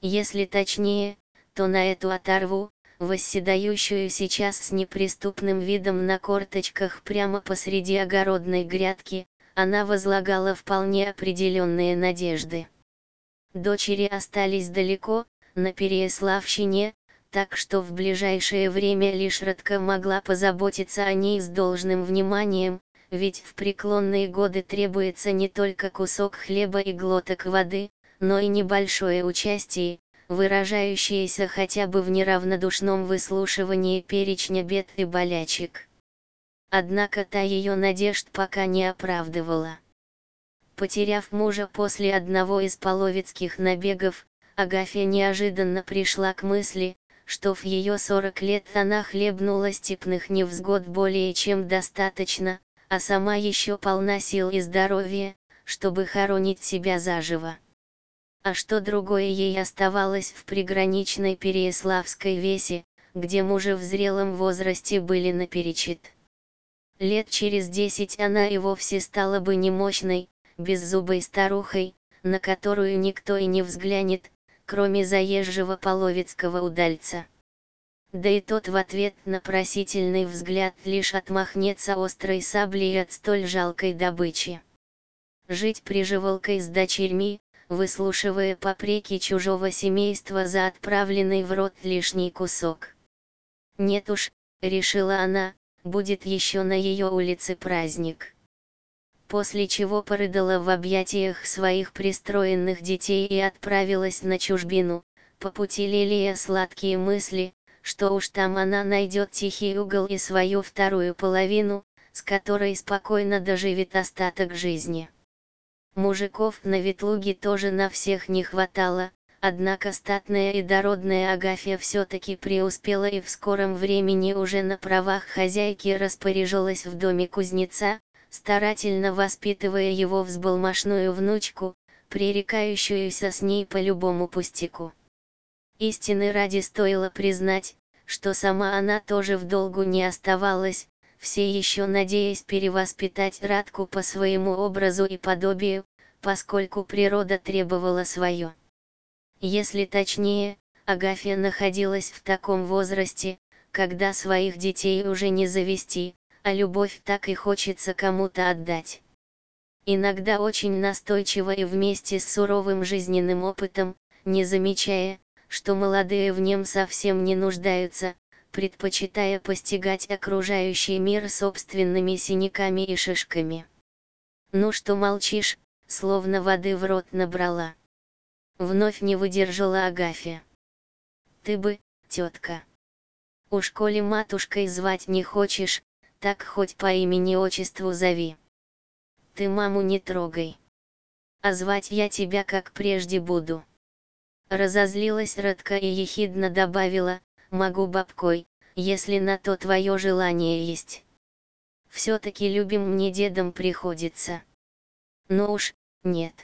Если точнее, то на эту оторву, восседающую сейчас с неприступным видом на корточках прямо посреди огородной грядки, она возлагала вполне определенные надежды. Дочери остались далеко, на Переяславщине, так что в ближайшее время лишь Радка могла позаботиться о ней с должным вниманием, ведь в преклонные годы требуется не только кусок хлеба и глоток воды, но и небольшое участие, выражающееся хотя бы в неравнодушном выслушивании перечня бед и болячек. Однако та ее надежд пока не оправдывала. Потеряв мужа после одного из половецких набегов, Агафья неожиданно пришла к мысли, что в ее 40 лет она хлебнула степных невзгод более чем достаточно, а сама еще полна сил и здоровья, чтобы хоронить себя заживо. А что другое ей оставалось в приграничной Переяславской весе, где мужи в зрелом возрасте были наперечет. Лет через 10 она и вовсе стала бы немощной, беззубой старухой, на которую никто и не взглянет, кроме заезжего половецкого удальца. Да и тот в ответ на просительный взгляд лишь отмахнется острой саблей от столь жалкой добычи. Жить приживалкой с дочерьми, выслушивая попреки чужого семейства за отправленный в рот лишний кусок. Нет уж, решила она, будет еще на ее улице праздник. После чего порыдала в объятиях своих пристроенных детей и отправилась на чужбину, по пути лелея сладкие мысли, что уж там она найдет тихий угол и свою вторую половину, с которой спокойно доживет остаток жизни. Мужиков на Ветлуге тоже на всех не хватало, однако статная и дородная Агафья все-таки преуспела и в скором времени уже на правах хозяйки распоряжалась в доме кузнеца, старательно воспитывая его взбалмошную внучку, пререкающуюся с ней по любому пустяку. Истины ради стоило признать, что сама она тоже в долгу не оставалась, все еще надеясь перевоспитать Радку по своему образу и подобию, поскольку природа требовала свое. Если точнее, Агафья находилась в таком возрасте, когда своих детей уже не завести, а любовь так и хочется кому-то отдать. Иногда очень настойчиво и вместе с суровым жизненным опытом, не замечая, что молодые в нем совсем не нуждаются, предпочитая постигать окружающий мир собственными синяками и шишками. «Ну что молчишь?» — словно воды в рот набрала. Вновь не выдержала Агафья. «Ты бы, тетка. Уж коли матушкой звать не хочешь, так хоть по имени-отчеству зови. Ты маму не трогай. А звать я тебя как прежде буду». Разозлилась Радка и ехидно добавила: «Могу бабкой, если на то твое желание есть. Все-таки любим мне дедом приходится». «Ну уж, нет».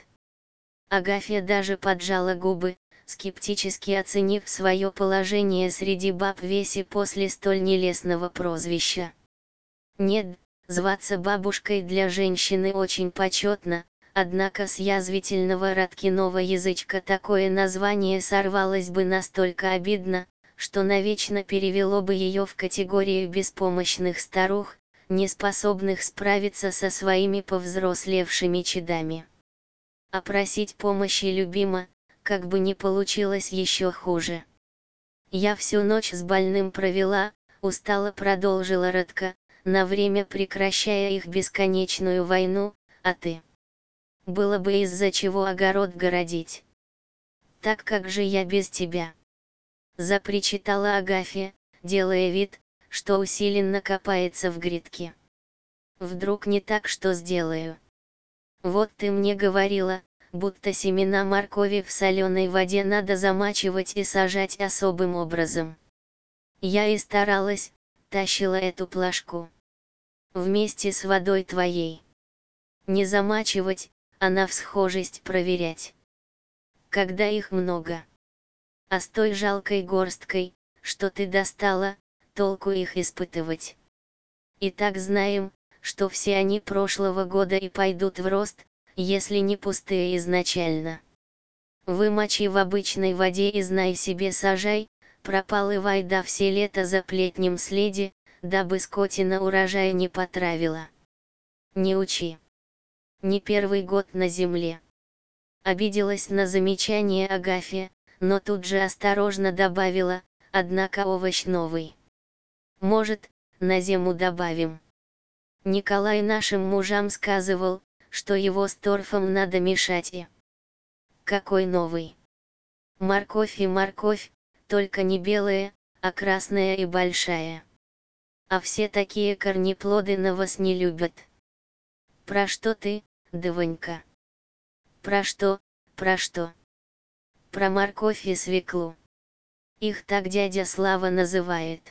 Агафья даже поджала губы, скептически оценив свое положение среди баб в весе после столь нелестного прозвища. Нет, зваться бабушкой для женщины очень почетно, однако с язвительного Радкиного язычка такое название сорвалось бы настолько обидно, что навечно перевело бы ее в категорию беспомощных старух, не способных справиться со своими повзрослевшими чадами. А просить помощи любима, как бы ни получилось еще хуже. «Я всю ночь с больным провела», — устало продолжила Радка, на время прекращая их бесконечную войну, «а ты? Было бы из-за чего огород городить. Так как же я без тебя?» Запричитала Агафья, делая вид, что усиленно копается в грядке. «Вдруг не так, что сделаю? Вот ты мне говорила, будто семена моркови в соленой воде надо замачивать и сажать особым образом. Я и старалась, тащила эту плошку. Вместе с водой твоей. Не замачивать, а на всхожесть проверять. Когда их много. А с той жалкой горсткой, что ты достала, толку их испытывать. И так знаем, что все они прошлого года и пойдут в рост, если не пустые изначально. Вымочи в обычной воде и знай себе сажай, прополывай да все лето за плетнем следи, дабы скотина урожая не потравила. Не учи. Не первый год на земле. Обиделась на замечание Агафья, но тут же осторожно добавила, однако овощ новый. Может, на зиму добавим. Николай нашим мужам сказывал, что его с торфом надо мешать и... Какой новый? Морковь и морковь, только не белая, а красная и большая. А все такие корнеплоды на вас не любят. Про что ты, Давонька? Про что, про что? Про морковь и свеклу. Их так дядя Слава называет.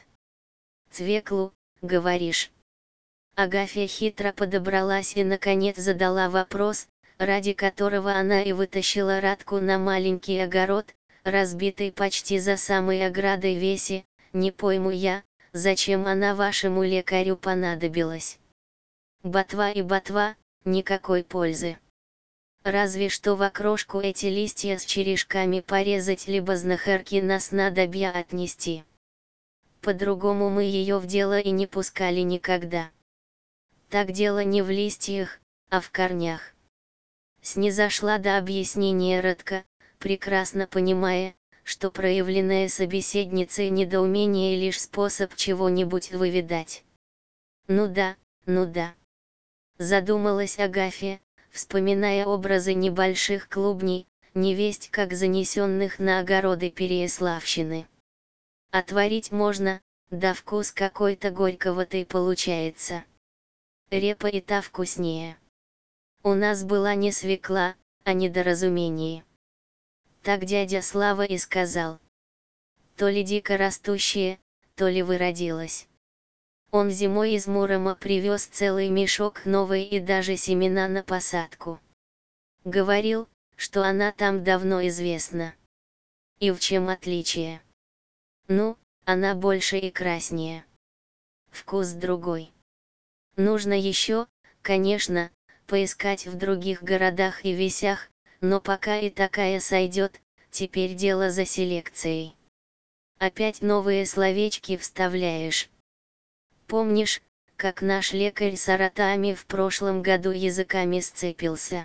Свеклу, говоришь? Агафья хитро подобралась и наконец задала вопрос, ради которого она и вытащила Радку на маленький огород, разбитый почти за самой оградой веси. Не пойму я, зачем она вашему лекарю понадобилась. Ботва и ботва, никакой пользы. Разве что в окрошку эти листья с черешками порезать либо знахарки на снадобья отнести. По-другому мы ее в дело и не пускали никогда. Так дело не в листьях, а в корнях. Снизошла до объяснения Радка, прекрасно понимая, что проявленное собеседницей недоумение лишь способ чего-нибудь выведать. Ну да, ну да. Задумалась Агафья, вспоминая образы небольших клубней, невесть как занесенных на огороды Переяславщины. Отварить можно, да вкус какой-то горьковатый получается. Репа и та вкуснее. У нас была не свекла, а недоразумение. Так дядя Слава и сказал. То ли дико растущее, то ли выродилось. Он зимой из Мурома привез целый мешок новой и даже семена на посадку. Говорил, что она там давно известна. И в чем отличие? Ну, она больше и краснее. Вкус другой. Нужно еще, конечно, поискать в других городах и весях, но пока и такая сойдет, теперь дело за селекцией. Опять новые словечки вставляешь. Помнишь, как наш лекарь с оротами в прошлом году языками сцепился?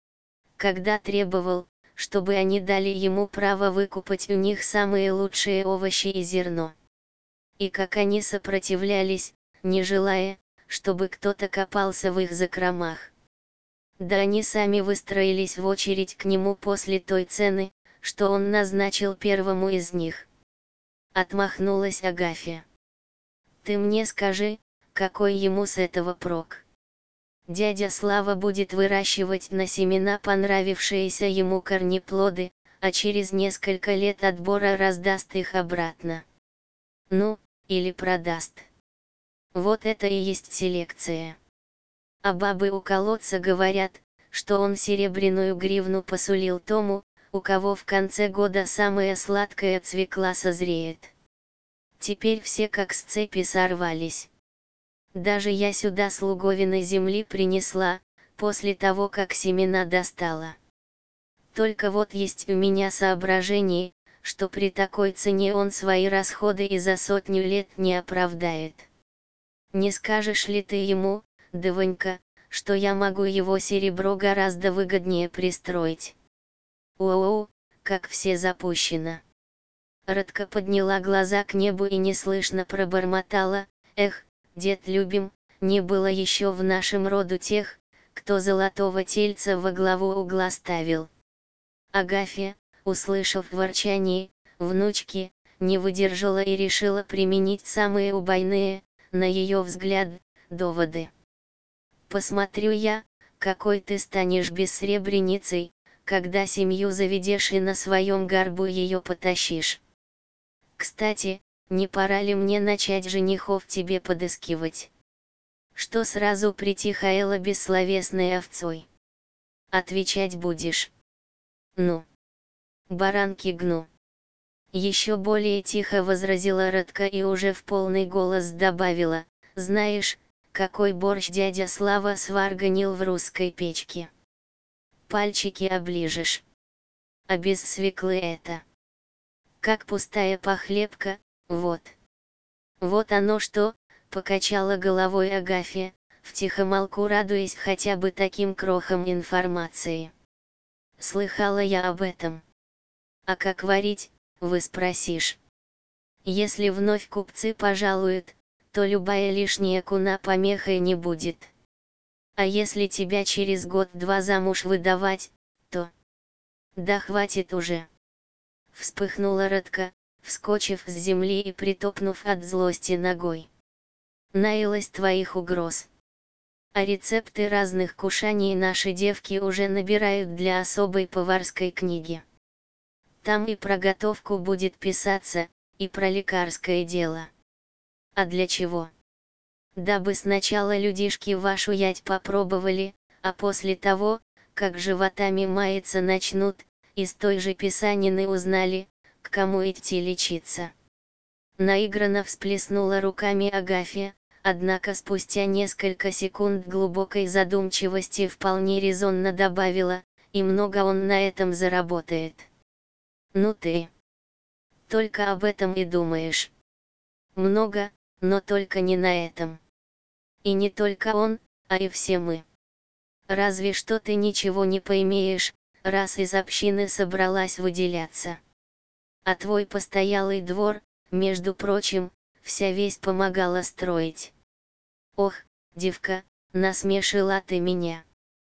Когда требовал, чтобы они дали ему право выкупать у них самые лучшие овощи и зерно. И как они сопротивлялись, не желая, чтобы кто-то копался в их закромах. Да они сами выстроились в очередь к нему после той цены, что он назначил первому из них. Отмахнулась Агафья. Ты мне скажи, какой ему с этого прок? Дядя Слава будет выращивать на семена понравившиеся ему корнеплоды, а через несколько лет отбора раздаст их обратно. Ну, или продаст. Вот это и есть селекция. А бабы у колодца говорят, что он серебряную гривну посулил тому, у кого в конце года самая сладкая свекла созреет. Теперь все как с цепи сорвались. Даже я сюда с луговиной земли принесла, после того как семена достала. Только вот есть у меня соображение, что при такой цене он свои расходы и за 100 лет не оправдает. Не скажешь ли ты ему, Давонька, что я могу его серебро гораздо выгоднее пристроить? Оу, как все запущено. Радка подняла глаза к небу и неслышно пробормотала, эх, дед любим, не было еще в нашем роду тех, кто золотого тельца во главу угла ставил. Агафья, услышав ворчание внучки, не выдержала и решила применить самые убойные, на ее взгляд, доводы. Посмотрю я, какой ты станешь бессребреницей, когда семью заведешь и на своем горбу ее потащишь. Кстати, не пора ли мне начать женихов тебе подыскивать? Что сразу притихаяло бессловесной овцой? Отвечать будешь. Ну. Баранки гну. Еще более тихо возразила Радка и уже в полный голос добавила, знаешь, какой борщ дядя Слава сварганил в русской печке. Пальчики оближешь. а без свеклы это как пустая похлебка, вот. Вот оно что, покачала головой Агафья, втихомолку радуясь хотя бы таким крохам информации. Слыхала я об этом. А как варить, вы спросишь. Если вновь купцы пожалуют, то любая лишняя куна помехой не будет. А если тебя через год-два замуж выдавать, то... Да хватит уже. Вспыхнула Радка, вскочив с земли и притопнув от злости ногой. Наилась твоих угроз. А рецепты разных кушаний наши девки уже набирают для особой поварской книги. Там и про готовку будет писаться, и про лекарское дело. А для чего? Дабы сначала людишки вашу ять попробовали, а после того, как животами маяться начнут, из той же писанины узнали, к кому идти лечиться. Наигранно всплеснула руками Агафья, однако спустя несколько секунд глубокой задумчивости вполне резонно добавила, и много он на этом заработает. Ну ты только об этом и думаешь. Много, но только не на этом. И не только он, а и все мы. Разве что ты ничего не поимеешь, раз из общины собралась выделяться. А твой постоялый двор, между прочим, вся весть помогала строить. Ох, девка, насмешила ты меня.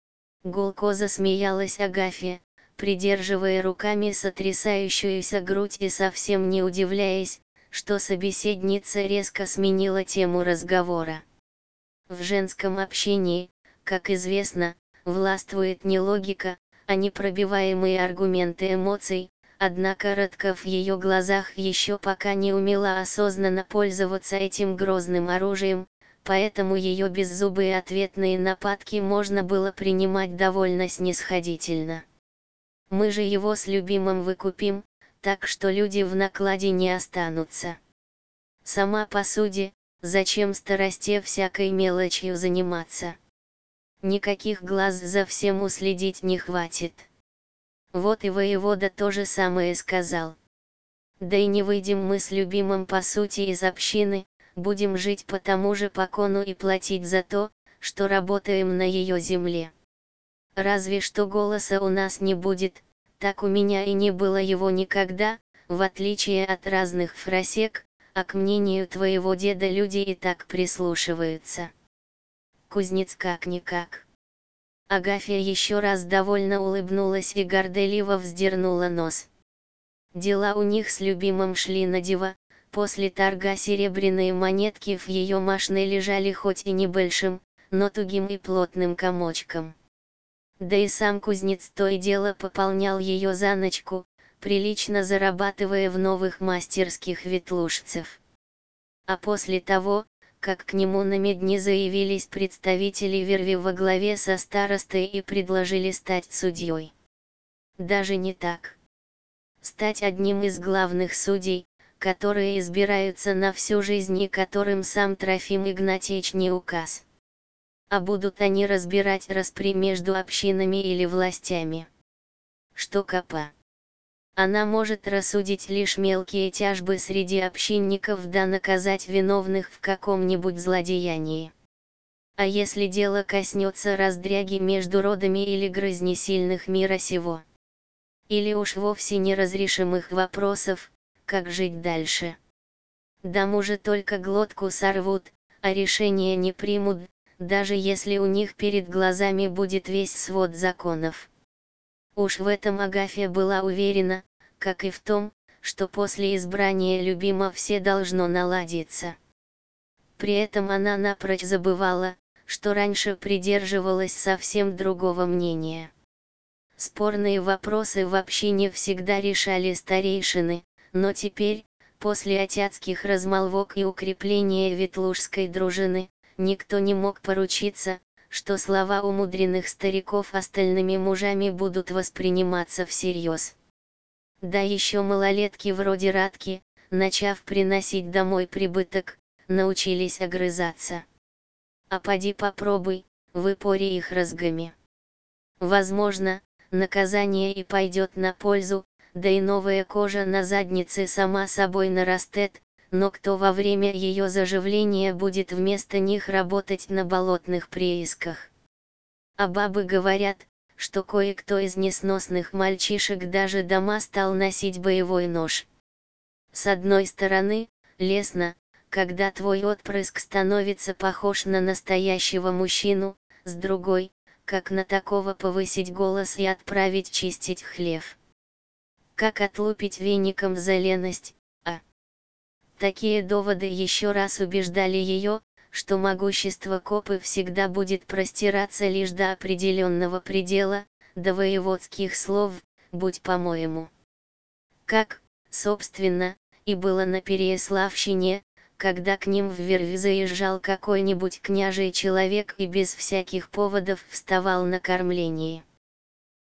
Гулко засмеялась Агафья, придерживая руками сотрясающуюся грудь и совсем не удивляясь, что собеседница резко сменила тему разговора. В женском общении, как известно, властвует не логика, а непробиваемые аргументы эмоций, однако Радка в ее глазах еще пока не умела осознанно пользоваться этим грозным оружием, поэтому ее беззубые ответные нападки можно было принимать довольно снисходительно. Мы же его с любимым выкупим, так что люди в накладе не останутся. Сама посуди, зачем старости всякой мелочью заниматься? Никаких глаз за всем уследить не хватит. Вот и воевода то же самое сказал. Да и не выйдем мы с любимым по сути из общины, будем жить по тому же закону и платить за то, что работаем на ее земле. Разве что голоса у нас не будет, так у меня и не было его никогда, в отличие от разных фрасек, а к мнению твоего деда люди и так прислушиваются. Кузнец как-никак. Агафья еще раз довольно улыбнулась и горделиво вздернула нос. Дела у них с любимым шли на диво, после торга серебряные монетки в ее мошне лежали хоть и небольшим, но тугим и плотным комочком. Да и сам кузнец то и дело пополнял ее заночку, прилично зарабатывая в новых мастерских ветлужцев. А после того, как к нему на медне заявились представители верви во главе со старостой и предложили стать судьей. Даже не так. Стать одним из главных судей, которые избираются на всю жизнь и которым сам Трофим Игнатьич не указ. А будут они разбирать распри между общинами или властями. Что капа? Она может рассудить лишь мелкие тяжбы среди общинников да наказать виновных в каком-нибудь злодеянии. А если дело коснется раздряги между родами или грызни сильных мира сего? Или уж вовсе неразрешимых вопросов, как жить дальше? Даму же только глотку сорвут, а решения не примут, даже если у них перед глазами будет весь свод законов. Уж в этом Агафья была уверена, как и в том, что после избрания любима все должно наладиться. При этом она напрочь забывала, что раньше придерживалась совсем другого мнения. Спорные вопросы в общине всегда решали старейшины, но теперь, после отятских размолвок и укрепления ветлужской дружины, никто не мог поручиться, что слова умудренных стариков остальными мужами будут восприниматься всерьез. Да еще малолетки вроде Радки, начав приносить домой прибыток, научились огрызаться. А поди попробуй, выпори их розгами. Возможно, наказание и пойдет на пользу, да и новая кожа на заднице сама собой нарастет, но кто во время ее заживления будет вместо них работать на болотных приисках? А бабы говорят, что кое-кто из несносных мальчишек даже дома стал носить боевой нож. С одной стороны, лестно, когда твой отпрыск становится похож на настоящего мужчину, с другой, как на такого повысить голос и отправить чистить хлев. Как отлупить веником за леность, а? Такие доводы еще раз убеждали ее, что могущество копы всегда будет простираться лишь до определенного предела, до воеводских слов, будь по-моему. Как, собственно, и было на Переяславщине, когда к ним в верфь заезжал какой-нибудь княжий человек и без всяких поводов вставал на кормлении.